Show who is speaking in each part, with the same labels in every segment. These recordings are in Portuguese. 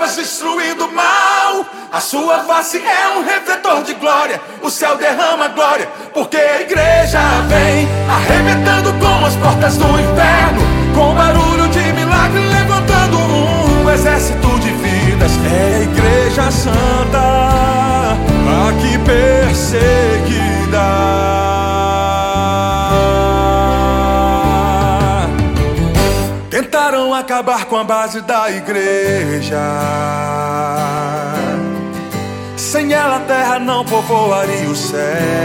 Speaker 1: trevas destruindo o mal. A sua face é um refletor de glória. O céu derrama glória, porque a igreja vem arrebentando com as portas do inferno, com barulho de milagre, levantando um exército de vidas. É a igreja santa, aqui perseguida. Tentaram acabar com a base da igreja. Sem ela a terra não povoaria o céu.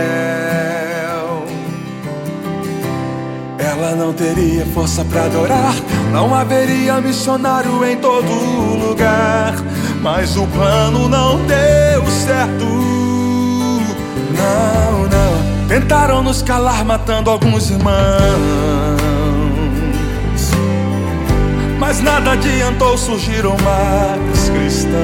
Speaker 1: Ela não teria força pra adorar, não haveria missionário em todo lugar. Mas o plano não deu certo. Não, não. Tentaram nos calar matando alguns irmãos, mas nada adiantou, surgiram mais cristãos,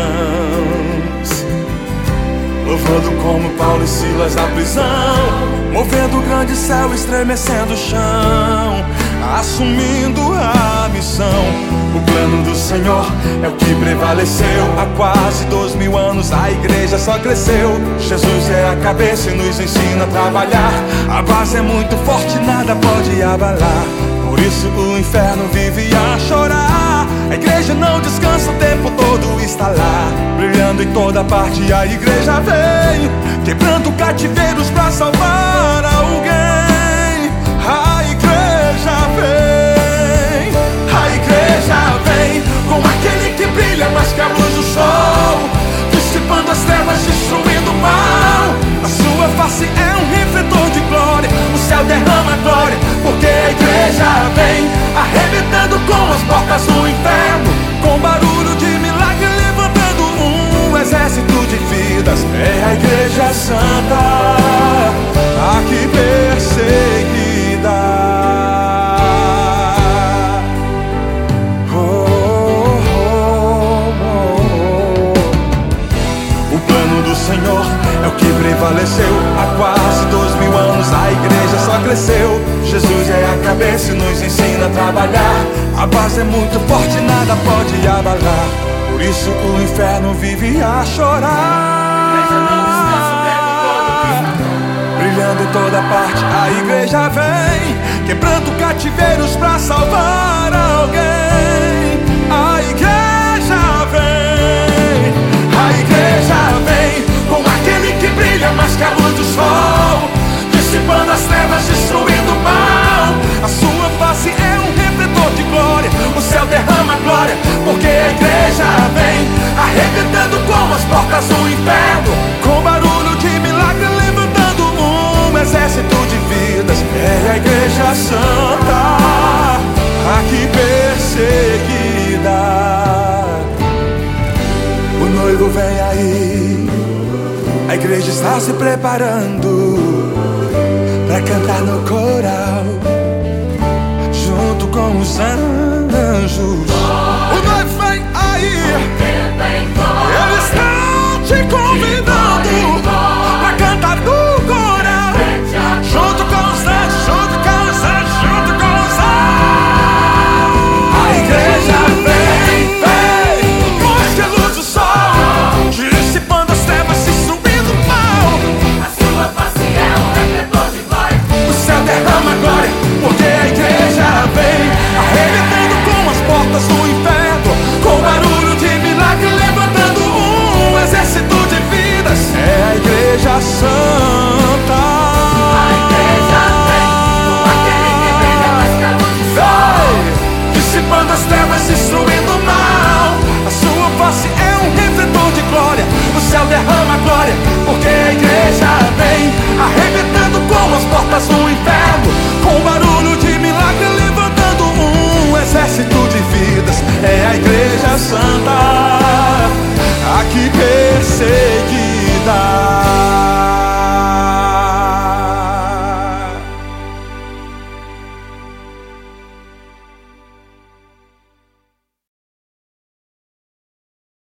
Speaker 1: louvando como Paulo e Silas na prisão, movendo o grande céu, estremecendo o chão, assumindo a missão. O plano do Senhor é o que prevaleceu. Há quase 2000 anos a igreja só cresceu. Jesus é a cabeça e nos ensina a trabalhar. A base é muito forte, nada pode abalar. Por isso o inferno vive a chorar. A igreja não descansa, o tempo todo está lá, brilhando em toda parte. A igreja vem quebrando cativeiros pra salvar alguém. A igreja vem, a igreja vem com aquele que brilha mais que a luz do sol, dissipando as trevas, destruindo o mal. A sua face é um refletor de glória. O céu derrama glória, porque a igreja vem arrebentando com as portas do inferno, com barulho de milagre, levantando um exército de vidas. É a igreja santa, aqui perseguida. O plano do Senhor é o que prevaleceu. Há quase 2000 anos a igreja só cresceu. Jesus é a cabeça e nos ensina a trabalhar. A base é muito forte, nada pode abalar. Por isso o inferno vive a chorar. Brilhando em toda parte a igreja vem, quebrando cativeiros pra salvar alguém. A igreja vem, a igreja vem com aquele que brilha mais que a luz do sol, dissipando as trevas, destruindo o mal. A sua face é um refletor de glória. O céu derrama glória, porque a igreja vem arrebentando com as portas do inferno, com barulho de milagre, levantando um exército de vidas. É a igreja santa, aqui perseguida. O noivo vem aí, a igreja está se preparando pra cantar no coral, junto com os anjos. O noivo vem aí, ele está te convidando pra cantar no coral, junto com os anjos, junto com os anjos, junto com os anjos. A igreja vem, vem, mais que a luz do sol, dissipando as trevas, destruindo o mal.
Speaker 2: A sua face é um refletor de glória.
Speaker 1: O céu derrama glória, porque a igreja vem arrebentando com as portas do inferno, com barulho de milagre, levantando um exército de vidas. É a igreja santa,
Speaker 2: A igreja vem com aquele que brilha mais que a luz do sol,
Speaker 1: dissipando as trevas, destruindo o mal. A sua face é um refletor de glória. O céu derrama